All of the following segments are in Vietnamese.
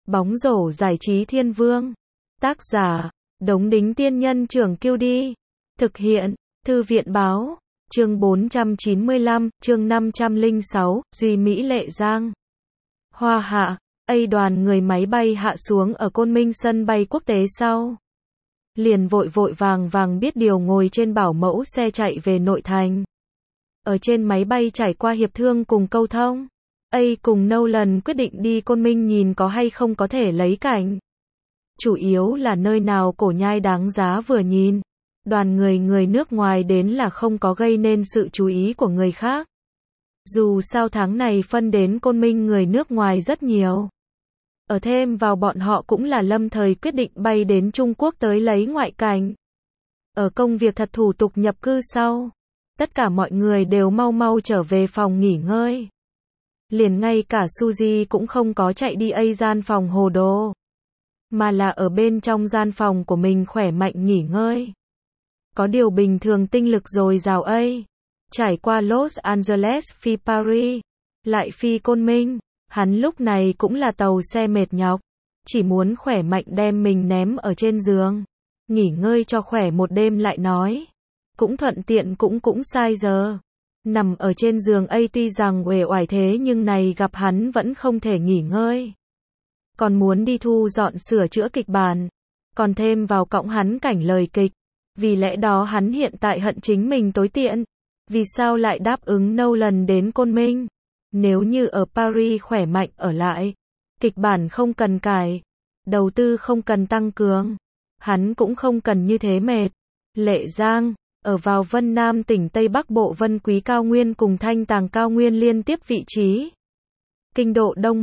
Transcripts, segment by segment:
Bóng rổ giải trí thiên vương. Tác giả, Đống Đính Tiên Nhân Trưởng Kiêu Đi. Thực hiện, Thư viện Báo. Chương 495, chương 506, Duy Mỹ Lệ Giang. Hoa Hạ, đoàn người máy bay hạ xuống ở Côn Minh sân bay quốc tế sau. Liền vội vội vàng biết điều ngồi trên bảo mẫu xe chạy về nội thành. Ở trên máy bay trải qua hiệp thương cùng câu thông. Cùng Nolan quyết định đi Côn Minh nhìn có hay không có thể lấy cảnh. Chủ yếu là nơi nào cổ nhai đáng giá vừa nhìn. Đoàn người nước ngoài đến là không có gây nên sự chú ý của người khác. Dù sao tháng này phân đến Côn Minh người nước ngoài rất nhiều. Ở thêm vào bọn họ cũng là lâm thời quyết định bay đến Trung Quốc tới lấy ngoại cảnh. Ở công việc thật thủ tục nhập cư sau. Tất cả mọi người đều mau trở về phòng nghỉ ngơi. Liền ngay cả Suzy cũng không có chạy đi gian phòng hồ đồ. Mà là ở bên trong gian phòng của mình khỏe mạnh nghỉ ngơi. Có điều bình thường tinh lực dồi dào trải qua Los Angeles phi Paris, lại phi Côn Minh, hắn lúc này cũng là tàu xe mệt nhọc, chỉ muốn khỏe mạnh đem mình ném ở trên giường, nghỉ ngơi cho khỏe một đêm lại nói. Cũng thuận tiện cũng sai giờ. Nằm ở trên giường tuy rằng uể oải thế nhưng này gặp hắn vẫn không thể nghỉ ngơi. Còn muốn đi thu dọn sửa chữa kịch bản, còn thêm vào cõng hắn cảnh lời kịch. Vì lẽ đó hắn hiện tại hận chính mình tối tiện. Vì sao lại đáp ứng Nolan đến Côn Minh? Nếu như ở Paris khỏe mạnh ở lại, kịch bản không cần cải, đầu tư không cần tăng cường, hắn cũng không cần như thế mệt. Lệ Giang, ở vào Vân Nam tỉnh Tây Bắc Bộ Vân Quý cao nguyên cùng Thanh Tàng cao nguyên liên tiếp vị trí. Kinh độ Đông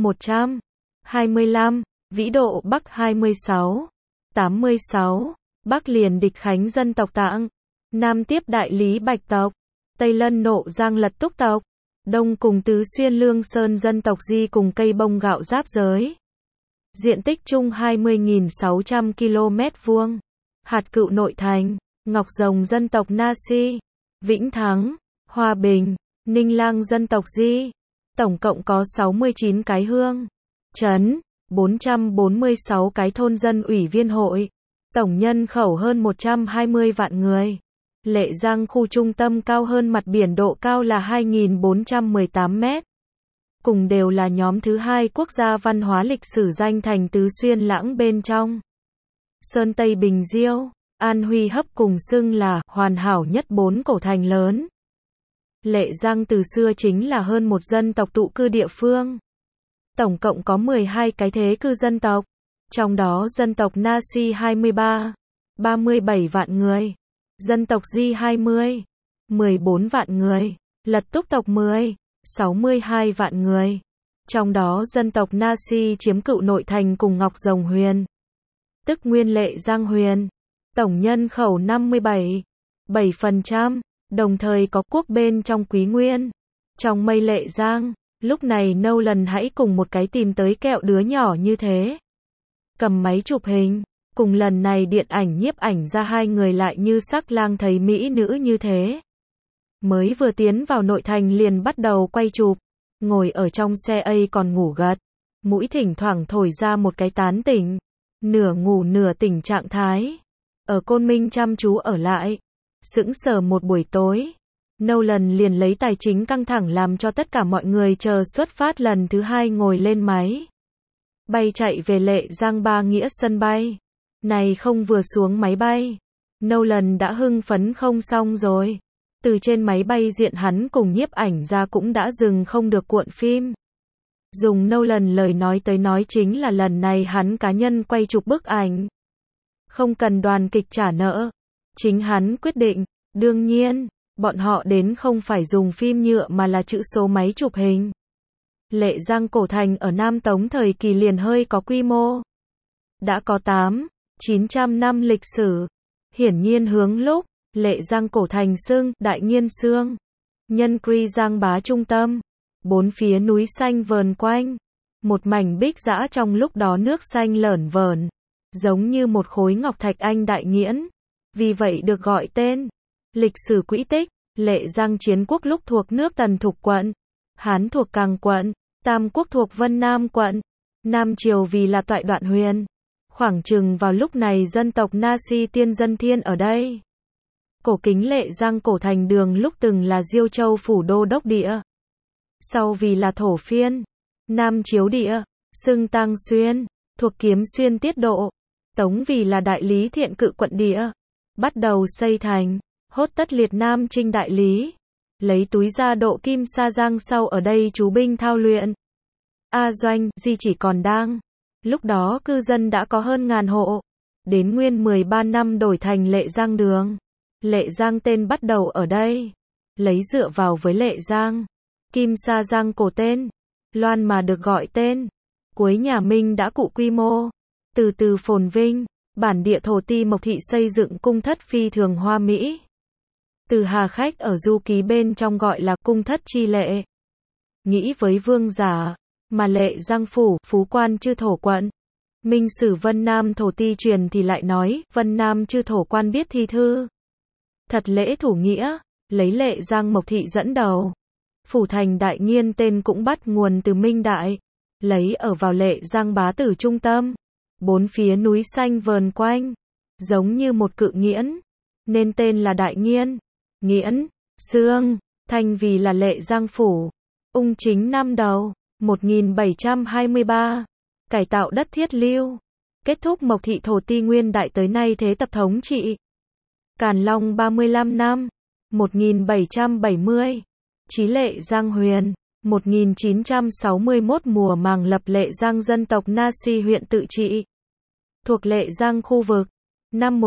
125, vĩ độ Bắc 26, 86, Bắc liền địch Khánh dân tộc Tạng, Nam tiếp đại lý Bạch tộc, Tây lân Nộ Giang Lật Túc tộc, Đông cùng Tứ Xuyên Lương Sơn dân tộc Di cùng cây bông gạo giáp giới. Diện tích chung 20.600 km vuông. Hạt Cựu nội thành, Ngọc Rồng dân tộc Na Si, Vĩnh Thắng, Hòa Bình, Ninh Lang dân tộc Di. Tổng cộng có 69 cái hương, trấn, 446 cái thôn dân ủy viên hội. Tổng nhân khẩu hơn 120 vạn người. Lệ Giang khu trung tâm cao hơn mặt biển độ cao là 2.418 mét. Cùng đều là nhóm thứ 2 quốc gia văn hóa lịch sử danh thành Tứ Xuyên Lãng bên trong. Sơn Tây Bình Diêu, An Huy Hấp cùng xưng là hoàn hảo nhất 4 cổ thành lớn. Lệ Giang từ xưa chính là hơn một dân tộc tụ cư địa phương. Tổng cộng có 12 cái thế cư dân tộc. Trong đó dân tộc Na Si 37 vạn người. Dân tộc Di 14 vạn người. Lật Túc tộc 62 vạn người. Trong đó dân tộc Na Si chiếm Cựu nội thành cùng Ngọc Rồng Huyền. Tức nguyên Lệ Giang Huyền. Tổng nhân khẩu 57%. Đồng thời có quốc bên trong Quý Nguyên. Trong mây Lệ Giang. Lúc này Nolan hãy cùng một cái tìm tới kẹo đứa nhỏ như thế. Cầm máy chụp hình, cùng lần này điện ảnh nhiếp ảnh ra hai người lại như sắc lang thấy mỹ nữ như thế. Mới vừa tiến vào nội thành liền bắt đầu quay chụp, ngồi ở trong xe còn ngủ gật, mũi thỉnh thoảng thổi ra một cái tán tỉnh, nửa ngủ nửa tỉnh trạng thái. Ở Côn Minh chăm chú ở lại, sững sờ một buổi tối. Nolan liền lấy tài chính căng thẳng làm cho tất cả mọi người chờ xuất phát lần thứ 2 ngồi lên máy bay chạy về Lệ Giang Ba Nghĩa sân bay. Này không vừa xuống máy bay, Nolan đã hưng phấn không xong rồi. Từ trên máy bay diện hắn cùng nhiếp ảnh ra cũng đã dừng không được cuộn phim. Dùng Nolan lời nói tới nói chính là lần này hắn cá nhân quay chụp bức ảnh. Không cần đoàn kịch trả nợ. Chính hắn quyết định. Đương nhiên, bọn họ đến không phải dùng phim nhựa mà là chữ số máy chụp hình. Lệ Giang cổ thành ở Nam Tống thời kỳ liền hơi có quy mô. Đã có 900 năm lịch sử. Hiển nhiên hướng lúc, Lệ Giang cổ thành xưng, Đại Nghiên Xương. Nhân Kri Giang Bá trung tâm. 4 phía núi xanh vờn quanh. Một mảnh bích dã trong lúc đó nước xanh lởn vởn. Giống như một khối ngọc thạch anh đại nghiễn. Vì vậy được gọi tên. Lịch sử quỹ tích, Lệ Giang chiến quốc lúc thuộc nước Tần thuộc quận. Hán thuộc Càng quận. Tam quốc thuộc Vân Nam quận. Nam triều vì là toại đoạn huyền. Khoảng chừng vào lúc này dân tộc Nasi tiên dân thiên ở đây. Cổ kính Lệ Giang cổ thành đường lúc từng là Diêu Châu phủ đô đốc địa. Sau vì là thổ phiên. Nam chiếu địa, xưng Tang Xuyên, thuộc Kiếm Xuyên tiết độ. Tống vì là đại lý thiện cự quận địa. Bắt đầu xây thành, hốt tất liệt Nam trinh đại lý. Lấy túi ra độ Kim Sa Giang sau ở đây chú binh thao luyện. A Doanh, Di chỉ còn đang. Lúc đó cư dân đã có hơn 1000 hộ. Đến nguyên 13 năm đổi thành Lệ Giang đường. Lệ Giang tên bắt đầu ở đây. Lấy dựa vào với Lệ Giang. Kim Sa Giang cổ tên. Loan mà được gọi tên. Cuối nhà Minh đã cụ quy mô. Từ từ phồn vinh. Bản địa thổ ti Mộc Thị xây dựng cung thất phi thường hoa mỹ. Từ Hà Khách ở du ký bên trong gọi là cung thất chi lệ. Nghĩ với vương giả. Mà Lệ Giang phủ, phú quan chư thổ quận. Minh sử Vân Nam thổ ti truyền thì lại nói, Vân Nam chư thổ quan biết thi thư. Thật lễ thủ nghĩa, lấy Lệ Giang Mộc Thị dẫn đầu. Phủ thành Đại Nghiên tên cũng bắt nguồn từ Minh Đại. Lấy ở vào Lệ Giang bá tử trung tâm. Bốn phía núi xanh vờn quanh. Giống như một cự nghiễn. Nên tên là Đại Nghiên. Nghiễn, xương, thanh vì là Lệ Giang phủ. Ung chính năm đầu. 1723. Cải tạo đất thiết lưu. Kết thúc Mộc Thị thổ ti nguyên đại tới nay thế tập thống trị. Càn Long 35 năm. 1770. Chí Lệ Giang huyền. 1961 mùa màng lập Lệ Giang dân tộc Nasi huyện tự trị. Thuộc Lệ Giang khu vực. Năm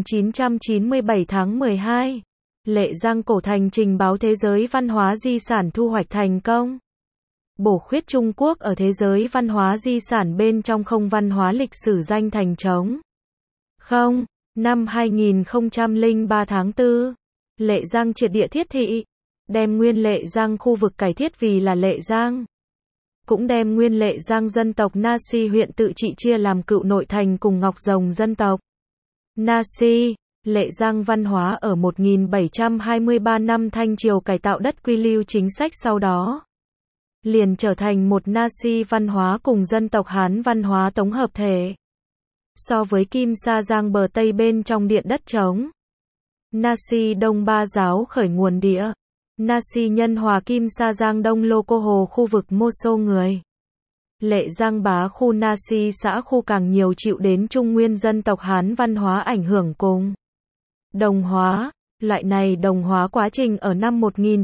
1997 tháng 12. Lệ Giang cổ thành trình báo thế giới văn hóa di sản thu hoạch thành công. Bổ khuyết Trung Quốc ở thế giới văn hóa di sản bên trong không văn hóa lịch sử danh thành trống. Không, năm 2003 tháng 4, Lệ Giang triệt địa thiết thị, đem nguyên Lệ Giang khu vực cải thiết vì là Lệ Giang. Cũng đem nguyên Lệ Giang dân tộc Nasi huyện tự trị chia làm cựu nội thành cùng Ngọc Rồng dân tộc Nasi. Lệ Giang văn hóa ở 1723 năm Thanh Triều cải tạo đất quy lưu chính sách sau đó. Liền trở thành một Nasi văn hóa cùng dân tộc Hán văn hóa tổng hợp thể. So với Kim Sa Giang bờ Tây bên trong điện đất trống. Nasi Đông Ba giáo khởi nguồn địa. Nasi Nhân Hòa Kim Sa Giang Đông Lô Cô Hồ khu vực Mô Xô người. Lệ Giang bá khu Nasi xã khu càng nhiều chịu đến Trung Nguyên dân tộc Hán văn hóa ảnh hưởng cùng. Đồng hóa. Loại này đồng hóa quá trình ở năm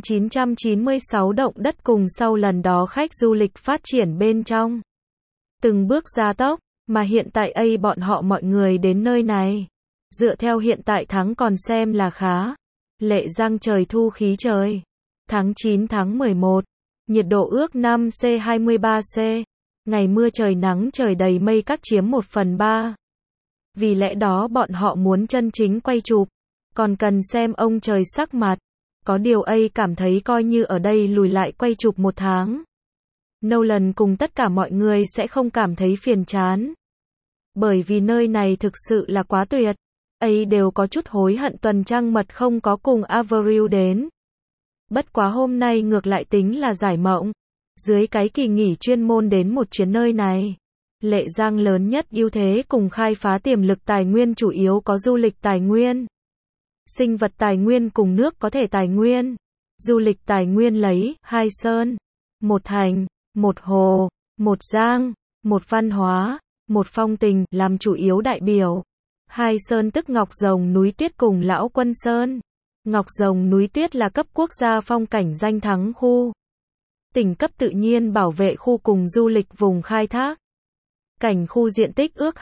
1996 động đất cùng sau lần đó khách du lịch phát triển bên trong. Từng bước gia tốc, mà hiện tại bọn họ mọi người đến nơi này. Dựa theo hiện tại tháng còn xem là khá. Lệ Giang trời thu khí trời. Tháng 9 tháng 11. Nhiệt độ ước 5°C-23°C. Ngày mưa trời nắng trời đầy mây các chiếm 1/3. Vì lẽ đó bọn họ muốn chân chính quay chụp. Còn cần xem ông trời sắc mặt. Có điều cảm thấy coi như ở đây lùi lại quay chụp 1 tháng. Nolan cùng tất cả mọi người sẽ không cảm thấy phiền chán. Bởi vì nơi này thực sự là quá tuyệt. Đều có chút hối hận tuần trăng mật không có cùng Avril đến. Bất quá hôm nay ngược lại tính là giải mộng. Dưới cái kỳ nghỉ chuyên môn đến một chuyến nơi này. Lệ Giang lớn nhất ưu thế cùng khai phá tiềm lực tài nguyên chủ yếu có du lịch tài nguyên. Sinh vật tài nguyên cùng nước có thể tài nguyên. Du lịch tài nguyên lấy 2 sơn, 1 thành, 1 hồ, 1 giang, 1 văn hóa, 1 phong tình làm chủ yếu đại biểu. 2 sơn tức Ngọc Rồng núi Tuyết cùng Lão Quân Sơn. Ngọc Rồng núi Tuyết là cấp quốc gia phong cảnh danh thắng khu. Tỉnh cấp tự nhiên bảo vệ khu cùng du lịch vùng khai thác. Cảnh khu diện tích ước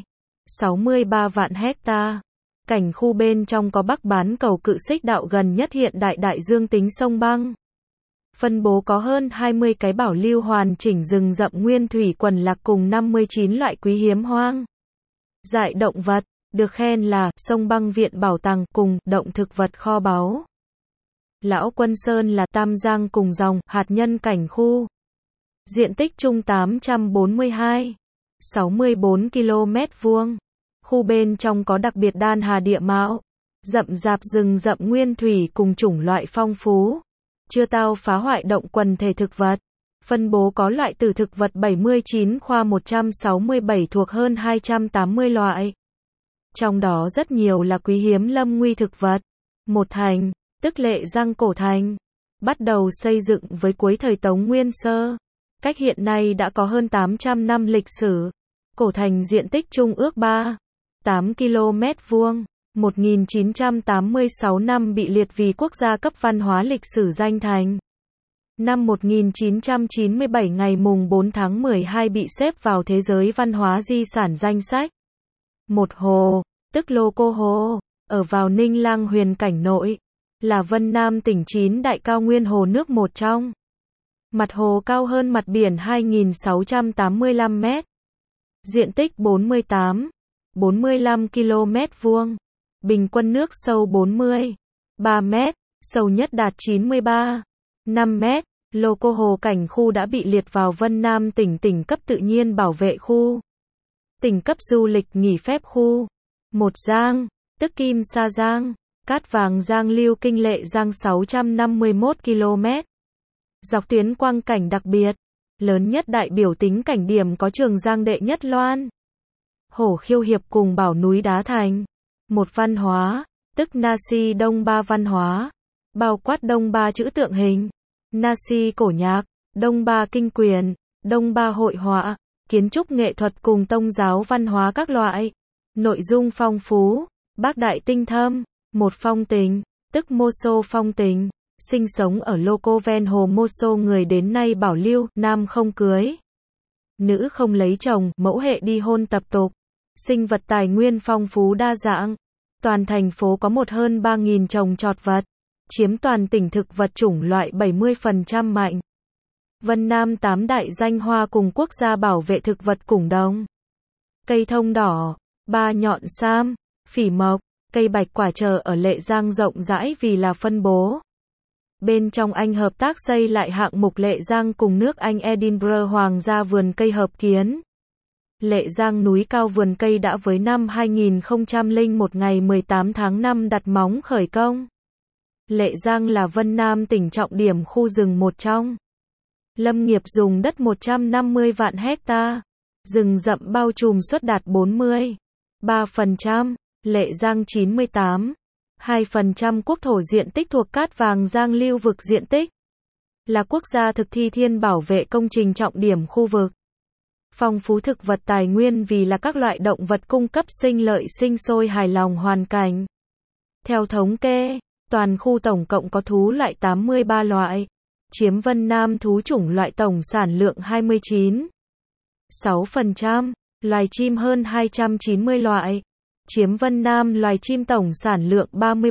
2,63 vạn hecta. Cảnh khu bên trong có Bắc Bán cầu Cự Xích đạo gần nhất hiện đại đại dương tính sông băng. Phân bố có hơn 20 cái bảo lưu hoàn chỉnh rừng rậm nguyên thủy quần lạc cùng 59 loại quý hiếm hoang dại động vật, được khen là sông băng viện bảo tàng cùng động thực vật kho báu. Lão Quân Sơn là Tam Giang cùng dòng hạt nhân cảnh khu. Diện tích chung 842,64 km². Khu bên trong có đặc biệt đan hà địa mạo, rậm rạp rừng rậm nguyên thủy cùng chủng loại phong phú, chưa tao phá hoại động quần thể thực vật. Phân bố có loại từ thực vật 79 khoa 167 thuộc hơn 280 loại. Trong đó rất nhiều là quý hiếm lâm nguy thực vật. Một thành, tức Lệ Giang cổ thành, bắt đầu xây dựng với cuối thời Tống Nguyên Sơ. Cách hiện nay đã có hơn 800 năm lịch sử. Cổ thành diện tích chung ước 3,8 km vuông. 1986 năm bị liệt vì quốc gia cấp văn hóa lịch sử danh thành. Năm 1997 ngày mùng 4 tháng 12 bị xếp vào thế giới văn hóa di sản danh sách. Một hồ, tức Lô Cô Hồ, ở vào Ninh Lăng Huyền Cảnh Nội, là Vân Nam tỉnh 9 đại cao nguyên hồ nước một trong. Mặt hồ cao hơn mặt biển 2.685 mét. Diện tích 48,45 km vuông. Bình quân nước sâu 43 mét, sâu nhất đạt 93,5 mét. Lô Cô Hồ Cảnh khu đã bị liệt vào Vân Nam tỉnh cấp tự nhiên bảo vệ khu. Tỉnh cấp du lịch nghỉ phép khu. Một Giang, tức Kim Sa Giang, Cát Vàng Giang Lưu Kinh Lệ Giang 651 km. Dọc tuyến quang cảnh đặc biệt, lớn nhất đại biểu tính cảnh điểm có Trường Giang Đệ Nhất Loan, Hổ Khiêu Hiệp cùng Bảo Núi Đá Thành. Một văn hóa, tức Nasi Đông Ba văn hóa, bao quát Đông Ba chữ tượng hình, Nasi cổ nhạc, Đông Ba kinh quyền, Đông Ba hội họa, kiến trúc nghệ thuật cùng tông giáo văn hóa các loại. Nội dung phong phú, bác đại tinh thâm. Một phong tình, tức Mô Xô phong tình, sinh sống ở Lô Cô ven hồ Mô Xô người đến nay bảo lưu, nam không cưới, nữ không lấy chồng, mẫu hệ đi hôn tập tục. Sinh vật tài nguyên phong phú đa dạng. Toàn thành phố có hơn 3.000 trồng trọt vật, chiếm toàn tỉnh thực vật chủng loại 70% mạnh. Vân Nam 8 đại danh hoa cùng quốc gia bảo vệ thực vật cùng đồng. Cây thông đỏ, ba nhọn sam, phỉ mộc, cây bạch quả chờ ở Lệ Giang rộng rãi vì là phân bố. Bên trong Anh hợp tác xây lại hạng mục Lệ Giang cùng nước Anh Edinburgh Hoàng gia vườn cây hợp kiến. Lệ Giang núi cao vườn cây đã với năm 2001 ngày 18 tháng 5 đặt móng khởi công. Lệ Giang là Vân Nam tỉnh trọng điểm khu rừng một trong. Lâm nghiệp dùng đất 150 vạn hecta. Rừng rậm bao trùm suất đạt 43%. Lệ Giang 98,2% quốc thổ diện tích thuộc Cát Vàng Giang lưu vực diện tích. Là quốc gia thực thi thiên bảo vệ công trình trọng điểm khu vực. Phong phú thực vật tài nguyên vì là các loại động vật cung cấp sinh lợi sinh sôi hài lòng hoàn cảnh. Theo thống kê, toàn khu tổng cộng có thú loại 83 loại, chiếm Vân Nam thú chủng loại tổng sản lượng 29,6%, loài chim hơn 290 loại, chiếm Vân Nam loài chim tổng sản lượng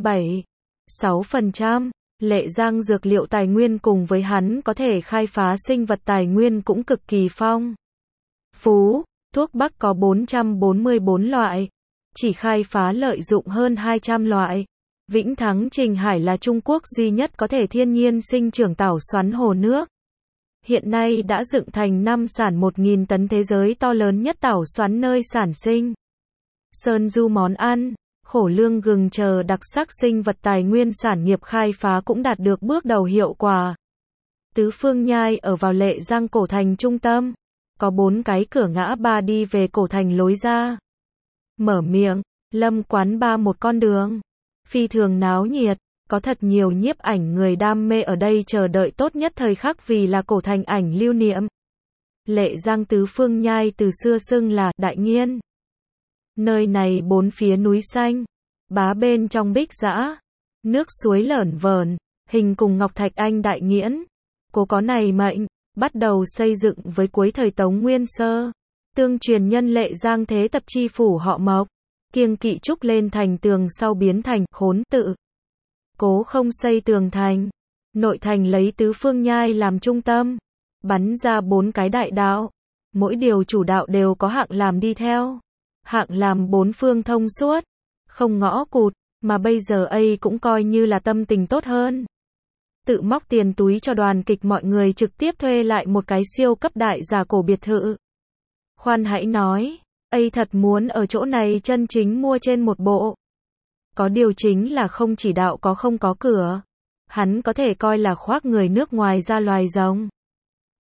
37,6%. Lệ Giang dược liệu tài nguyên cùng với hắn có thể khai phá sinh vật tài nguyên cũng cực kỳ phong phú. Thuốc bắc có 444 loại, chỉ khai phá lợi dụng hơn 200 loại. Vĩnh Thắng Trình Hải là Trung Quốc duy nhất có thể thiên nhiên sinh trưởng tảo xoắn hồ nước. Hiện nay đã dựng thành năm sản 1.000 tấn thế giới to lớn nhất tảo xoắn nơi sản sinh. Sơn du món ăn, khổ lương gừng chờ đặc sắc sinh vật tài nguyên sản nghiệp khai phá cũng đạt được bước đầu hiệu quả. Tứ Phương Nhai ở vào Lệ Giang cổ thành trung tâm. Có 4 cái cửa ngã ba đi về cổ thành lối ra. Mở miệng, Lâm quán ba một con đường. Phi thường náo nhiệt, có thật nhiều nhiếp ảnh người đam mê ở đây chờ đợi tốt nhất thời khắc vì là cổ thành ảnh lưu niệm. Lệ Giang Tứ Phương Nhai từ xưa xưng là Đại Nghiên. Nơi này bốn phía núi xanh, bá bên trong bích dã, nước suối lởn vởn, hình cùng ngọc thạch anh Đại Nghiễn. Cố có này mệnh, bắt đầu xây dựng với cuối thời Tống Nguyên Sơ. Tương truyền nhân Lệ Giang thế tập chi phủ họ Mộc, kiêng kỵ trúc lên thành tường sau biến thành khốn tự. Cố không xây tường thành, nội thành lấy Tứ Phương Nhai làm trung tâm, bắn ra 4 cái đại đạo. Mỗi điều chủ đạo đều có hạng làm đi theo. Hạng làm 4 phương thông suốt, không ngõ cụt, mà bây giờ ấy cũng coi như là tâm tình tốt hơn. Tự móc tiền túi cho đoàn kịch mọi người trực tiếp thuê lại một cái siêu cấp đại giả cổ biệt thự. Khoan hãy nói, ấy thật muốn ở chỗ này chân chính mua trên một bộ. Có điều chính là không chỉ đạo có không có cửa. Hắn có thể coi là khoác người nước ngoài ra loài rồng.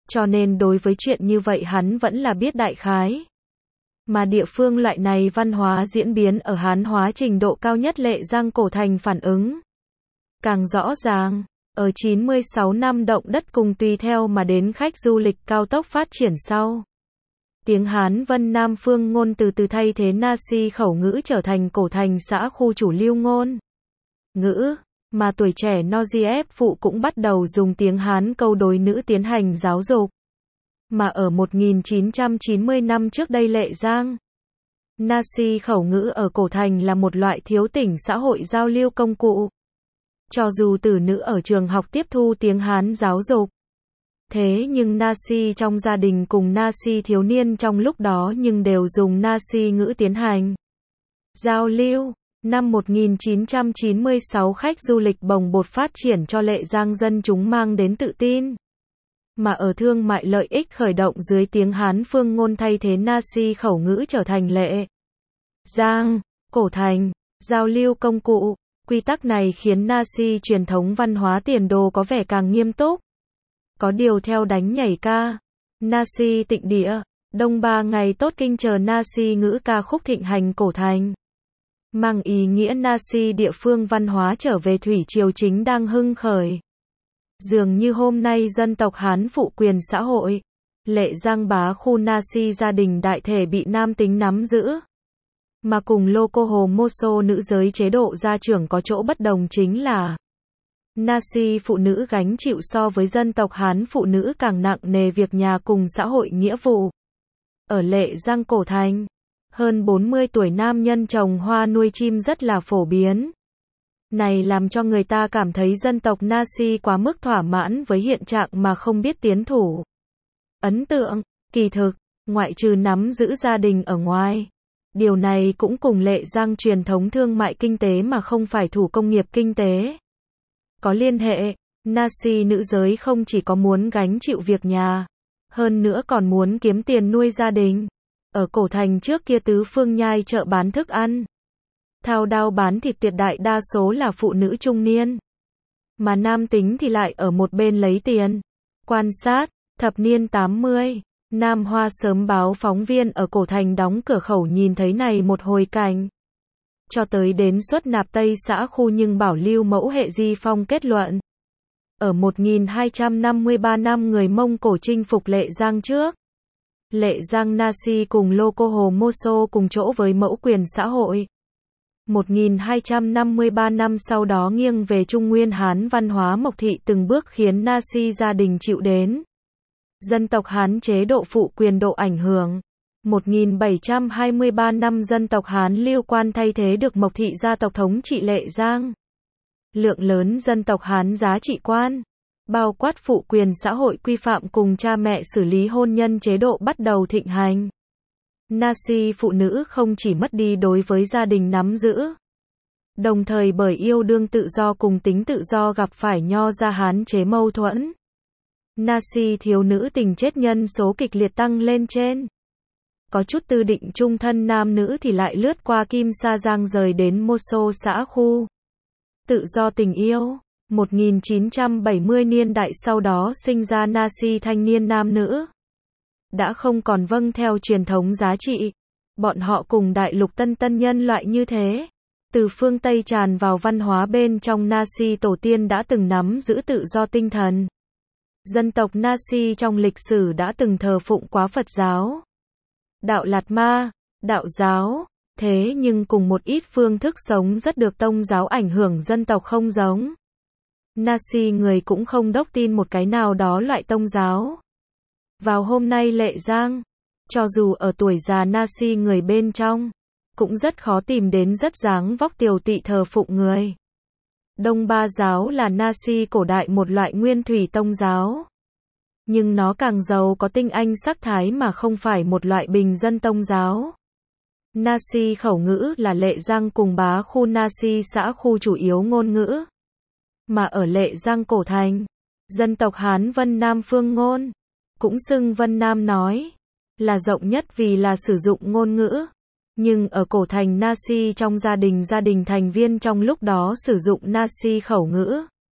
cho nên đối với chuyện như vậy hắn vẫn là biết đại khái. Mà địa phương loại này văn hóa diễn biến ở Hán hóa trình độ cao nhất Lệ Giang Cổ Thành phản ứng càng rõ ràng. Ở 96 năm động đất cùng tùy theo mà đến khách du lịch cao tốc phát triển sau. Tiếng Hán Vân Nam phương ngôn từ thay thế Nasi khẩu ngữ trở thành cổ thành xã khu chủ lưu ngôn ngữ, mà tuổi trẻ Nozif phụ cũng bắt đầu dùng tiếng Hán câu đối nữ tiến hành giáo dục. Mà ở 1990 năm trước đây Lệ Giang, Nasi khẩu ngữ ở cổ thành là một loại thiếu tỉnh xã hội giao lưu công cụ. Cho dù tử nữ ở trường học tiếp thu tiếng Hán giáo dục, thế nhưng Nasi trong gia đình cùng Nasi thiếu niên trong lúc đó nhưng đều dùng Nasi ngữ tiến hành giao lưu. Năm 1996 khách du lịch bồng bột phát triển cho Lệ Giang dân chúng mang đến tự tin. Mà ở thương mại lợi ích khởi động dưới tiếng Hán phương ngôn thay thế Nasi khẩu ngữ trở thành Lệ Giang, cổ thành, giao lưu công cụ. Quy tắc này khiến Nasi truyền thống văn hóa tiền đồ có vẻ càng nghiêm túc. Có điều theo đánh nhảy ca, Nasi tịnh địa, đông 3 ngày tốt kinh chờ Nasi ngữ ca khúc thịnh hành cổ thành. Mang ý nghĩa Nasi địa phương văn hóa trở về thủy triều chính đang hưng khởi. Dường như hôm nay dân tộc Hán phụ quyền xã hội, Lệ Giang bá khu Nasi gia đình đại thể bị nam tính nắm giữ. Mà cùng Loco Hồ Mô Xô nữ giới chế độ gia trưởng có chỗ bất đồng chính là Nasi phụ nữ gánh chịu so với dân tộc Hán phụ nữ càng nặng nề việc nhà cùng xã hội nghĩa vụ. Ở Lệ Giang cổ thành, hơn 40 tuổi nam nhân trồng hoa nuôi chim rất là phổ biến. Này làm cho người ta cảm thấy dân tộc Nasi quá mức thỏa mãn với hiện trạng mà không biết tiến thủ. Ấn tượng, kỳ thực, ngoại trừ nắm giữ gia đình ở ngoài. Điều này cũng cùng Lệ Giang truyền thống thương mại kinh tế mà không phải thủ công nghiệp kinh tế có liên hệ. Nasi nữ giới không chỉ có muốn gánh chịu việc nhà, hơn nữa còn muốn kiếm tiền nuôi gia đình. Ở cổ thành trước kia tứ phương nhai chợ bán thức ăn, thao đao bán thịt tuyệt đại đa số là phụ nữ trung niên. Mà nam tính thì lại ở một bên lấy tiền. Quan sát, thập niên 80. Nam Hoa sớm báo phóng viên ở cổ thành đóng cửa khẩu nhìn thấy này một hồi cảnh. Cho tới đến xuất nạp Tây xã khu nhưng bảo lưu mẫu hệ di phong kết luận. Ở 1253 năm người Mông Cổ chinh phục Lệ Giang trước. Lệ Giang Nasi cùng Loco Hồ Mô Xô cùng chỗ với mẫu quyền xã hội. 1253 năm sau đó nghiêng về Trung Nguyên Hán văn hóa Mộc Thị từng bước khiến Nasi gia đình chịu đến dân tộc Hán chế độ phụ quyền độ ảnh hưởng. 1723 năm dân tộc Hán Liêu Quan thay thế được Mộc Thị gia tộc thống trị Lệ Giang. Lượng lớn dân tộc Hán giá trị quan, bao quát phụ quyền xã hội quy phạm cùng cha mẹ xử lý hôn nhân chế độ bắt đầu thịnh hành. Nasi phụ nữ không chỉ mất đi đối với gia đình nắm giữ, đồng thời bởi yêu đương tự do cùng tính tự do gặp phải nho gia Hán chế mâu thuẫn. Nasi thiếu nữ tình chết nhân số kịch liệt tăng lên trên. Có chút tư định chung thân nam nữ thì lại lướt qua Kim Sa Giang rời đến Mô Xô xã khu. Tự do tình yêu. 1970 niên đại sau đó sinh ra Nasi thanh niên nam nữ. Đã không còn vâng theo truyền thống giá trị. Bọn họ cùng đại lục tân nhân loại như thế. Từ phương Tây tràn vào văn hóa bên trong Nasi tổ tiên đã từng nắm giữ tự do tinh thần. Dân tộc Nasi trong lịch sử đã từng thờ phụng quá Phật giáo, đạo Lạt Ma, đạo giáo, thế nhưng cùng một ít phương thức sống rất được Tông giáo ảnh hưởng dân tộc không giống. Nasi người cũng không đốc tin một cái nào đó loại Tông giáo. Vào hôm nay Lệ Giang, cho dù ở tuổi già Nasi người bên trong, cũng rất khó tìm đến rất dáng vóc tiều tụy thờ phụng người. Đông Ba giáo là Nasi cổ đại một loại nguyên thủy Tông giáo. Nhưng nó càng giàu có tinh anh sắc thái mà không phải một loại bình dân Tông giáo. Nasi khẩu ngữ là Lệ Giang cùng bá khu Nasi xã khu chủ yếu ngôn ngữ. Mà ở Lệ Giang cổ thành, dân tộc Hán Vân Nam phương ngôn, cũng xưng Vân Nam nói, là rộng nhất vì là sử dụng ngôn ngữ. Nhưng ở cổ thành Nasi trong gia đình thành viên trong lúc đó sử dụng Nasi khẩu ngữ.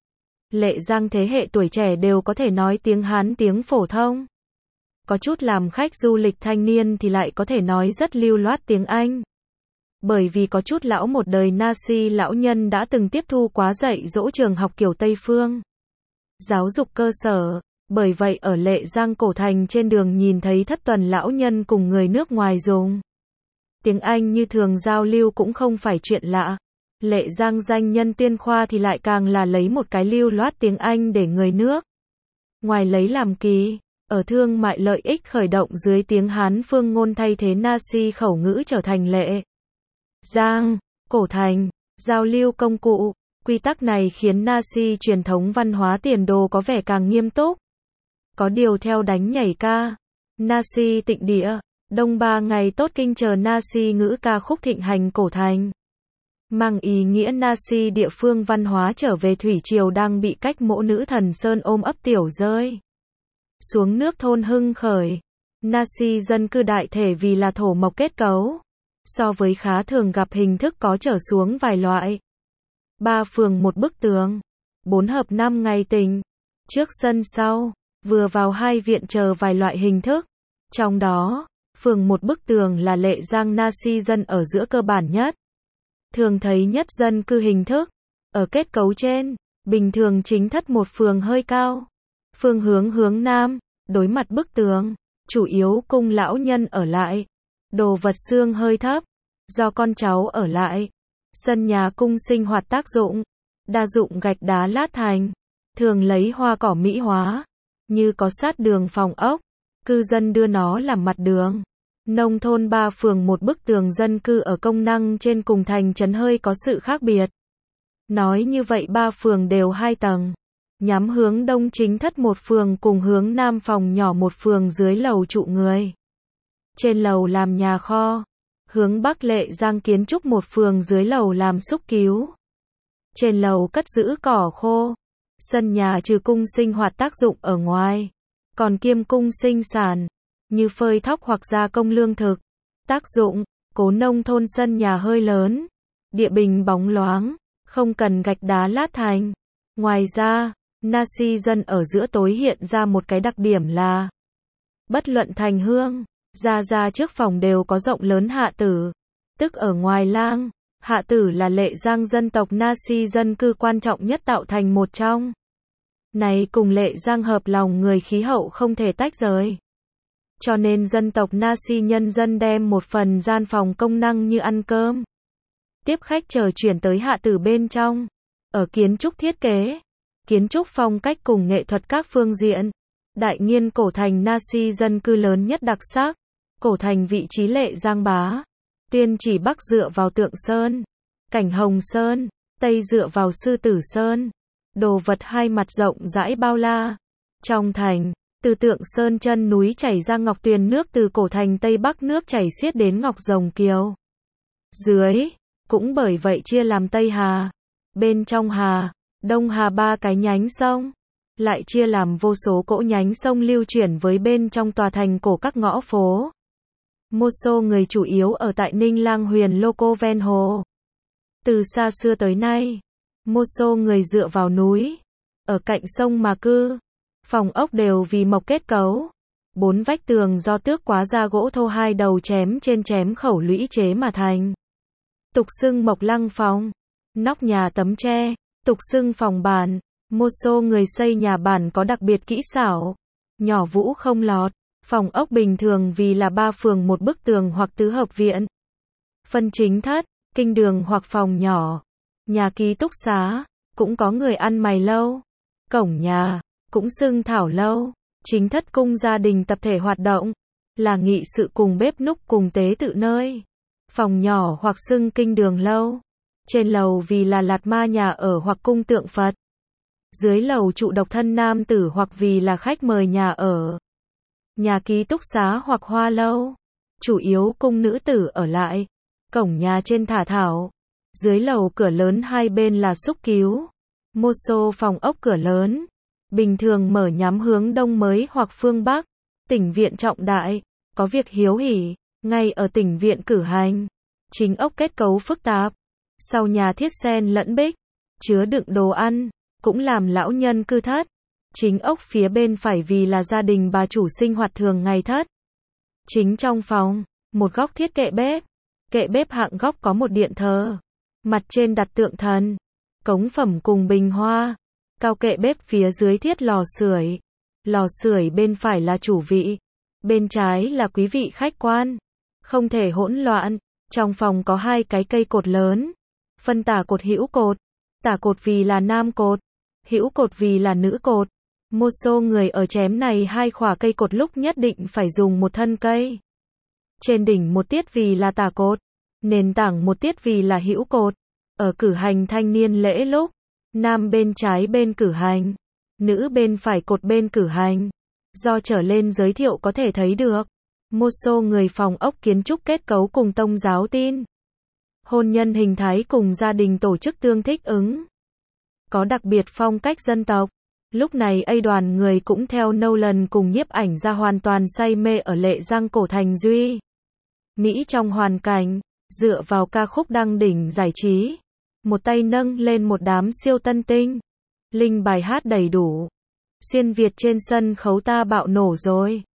Lệ Giang thế hệ tuổi trẻ đều có thể nói tiếng Hán tiếng phổ thông. Có chút làm khách du lịch thanh niên thì lại có thể nói rất lưu loát tiếng Anh. Bởi vì có chút lão một đời Nasi lão nhân đã từng tiếp thu quá dạy dỗ trường học kiểu Tây Phương. Giáo dục cơ sở. Bởi vậy ở Lệ Giang cổ thành trên đường nhìn thấy thất tuần lão nhân cùng người nước ngoài dùng tiếng Anh như thường giao lưu cũng không phải chuyện lạ. Lệ Giang danh nhân Tiên Khoa thì lại càng là lấy một cái lưu loát tiếng Anh để người nước ngoài lấy làm kỳ. Ở thương mại lợi ích khởi động dưới tiếng Hán phương ngôn thay thế Nasi khẩu ngữ trở thành Lệ Giang, cổ thành, giao lưu công cụ. Quy tắc này khiến Nasi truyền thống văn hóa tiền đồ có vẻ càng nghiêm túc. Có điều theo đánh nhảy ca, Nasi tịnh địa, đông 3 ngày tốt kinh chờ Nasi ngữ ca khúc thịnh hành cổ thành. Mang ý nghĩa Nasi địa phương văn hóa trở về thủy triều đang bị cách mỗ nữ thần sơn ôm ấp tiểu rơi xuống nước thôn hưng khởi. Nasi dân cư đại thể vì là thổ mộc kết cấu. So với khá thường gặp hình thức có trở xuống vài loại. 3 phường một bức tường. 4 hợp 5 ngày tình. Trước sân sau. Vừa vào 2 viện chờ vài loại hình thức. Trong đó, phường một bức tường là Lệ Giang Nasi dân ở giữa cơ bản nhất. Thường thấy nhất dân cư hình thức. Ở kết cấu trên, bình thường chính thất một phường hơi cao. Phương hướng nam, đối mặt bức tường, chủ yếu cung lão nhân ở lại. Đồ vật xương hơi thấp, do con cháu ở lại. Sân nhà cung sinh hoạt tác dụng, đa dụng gạch đá lát thành, thường lấy hoa cỏ mỹ hóa, như có sát đường phòng ốc, cư dân đưa nó làm mặt đường. Nông thôn 3 phường một bức tường dân cư ở công năng trên cùng thành trấn hơi có sự khác biệt. Nói như vậy 3 phường đều 2 tầng. Nhắm hướng đông chính thất một phường cùng hướng nam phòng nhỏ một phường dưới lầu trụ người. Trên lầu làm nhà kho. Hướng bắc Lệ Giang kiến trúc một phường dưới lầu làm xúc cứu. Trên lầu cất giữ cỏ khô. Sân nhà trừ cung sinh hoạt tác dụng ở ngoài. Còn kiêm cung sinh sản. Như phơi thóc hoặc gia công lương thực. Tác dụng, cố nông thôn sân nhà hơi lớn. Địa bình bóng loáng. Không cần gạch đá lát thành. Ngoài ra, Nasi dân ở giữa tối hiện ra một cái đặc điểm là bất luận thành hương, ra trước phòng đều có rộng lớn hạ tử. Tức ở ngoài lang, hạ tử là Lệ Giang dân tộc Nasi dân cư quan trọng nhất tạo thành một trong. Này cùng Lệ Giang hợp lòng người khí hậu không thể tách rời. Cho nên dân tộc Nasi nhân dân đem một phần gian phòng công năng như ăn cơm. Tiếp khách chờ chuyển tới hạ tử bên trong. Ở kiến trúc thiết kế, kiến trúc phong cách cùng nghệ thuật các phương diện. Đại nghiên cổ thành Nasi dân cư lớn nhất đặc sắc. Cổ thành vị trí Lệ Giang bá. Tiên chỉ bắc dựa vào Tượng Sơn, Cảnh Hồng Sơn, tây dựa vào Sư Tử Sơn. Đồ vật hai mặt rộng rãi bao la. Trong thành, từ Tượng Sơn chân núi chảy ra ngọc tuyền nước từ cổ thành tây bắc nước chảy xiết đến Ngọc Rồng Kiều. Dưới, cũng bởi vậy chia làm Tây Hà, bên trong Hà, Đông Hà 3 cái nhánh sông. Lại chia làm vô số cỗ nhánh sông lưu chuyển với bên trong tòa thành cổ các ngõ phố. Một số người chủ yếu ở tại Ninh Lang Huyền Lô Cô ven hồ. Từ xa xưa tới nay, một số người dựa vào núi, ở cạnh sông mà cư. Phòng ốc đều vì mộc kết cấu. 4 vách tường do tước quá da gỗ thô 2 đầu chém trên chém khẩu lũy chế mà thành. Tục xưng mộc lăng phòng. Nóc nhà tấm tre, tục xưng phòng bản. Một số người xây nhà bản có đặc biệt kỹ xảo. Nhỏ vũ không lọt. Phòng ốc bình thường vì là 3 phường một bức tường hoặc tứ hợp viện. Phân chính thất, kinh đường hoặc phòng nhỏ. Nhà ký túc xá, cũng có người ăn mày lâu. Cổng nhà, cũng xưng thảo lâu. Chính thất cung gia đình tập thể hoạt động, là nghị sự cùng bếp núc cùng tế tự nơi. Phòng nhỏ hoặc xưng kinh đường lâu. Trên lầu vì là lạt ma nhà ở hoặc cung tượng Phật. Dưới lầu trụ độc thân nam tử hoặc vì là khách mời nhà ở. Nhà ký túc xá hoặc hoa lâu. Chủ yếu cung nữ tử ở lại. Cổng nhà trên thả thảo. Dưới lầu cửa lớn hai bên là xúc cứu. Một số phòng ốc cửa lớn. Bình thường mở nhắm hướng đông mới hoặc phương Bắc. Tỉnh viện trọng đại. Có việc hiếu hỉ. Ngay ở tỉnh viện cử hành. Chính ốc kết cấu phức tạp. Sau nhà thiết sen lẫn bích. Chứa đựng đồ ăn. cũng làm lão nhân cư thất. Chính ốc phía bên phải vì là gia đình bà chủ sinh hoạt thường ngày thất. Chính trong phòng, một góc thiết kệ bếp hạng góc có một điện thờ. Mặt trên đặt tượng thần, cống phẩm cùng bình hoa. Cao kệ bếp phía dưới thiết lò sưởi bên phải là chủ vị, bên trái là quý vị khách quan. Không thể hỗn loạn, trong phòng có hai cái cây cột lớn, phân tả cột hữu cột, tả cột vì là nam cột, hữu cột vì là nữ cột. Một số người ở chém này hai khỏa cây cột lúc nhất định phải dùng một thân cây. Trên đỉnh một tiết vì là tả cột, nền tảng một tiết vì là hữu cột. Ở cử hành thanh niên lễ lúc, nam bên trái bên cử hành, nữ bên phải cột bên cử hành. Do trở lên giới thiệu có thể thấy được, một số người phòng ốc kiến trúc kết cấu cùng tông giáo tin. Hôn nhân hình thái cùng gia đình tổ chức tương thích ứng. Có đặc biệt phong cách dân tộc. Lúc này đoàn người cũng theo Nolan cùng nhiếp ảnh ra hoàn toàn say mê ở lệ giang cổ thành Duy Mỹ trong hoàn cảnh, dựa vào ca khúc đăng đỉnh giải trí. Một tay nâng lên một đám siêu tân tinh. Linh bài hát đầy đủ. Xuyên Việt trên sân khấu ta bạo nổ rồi.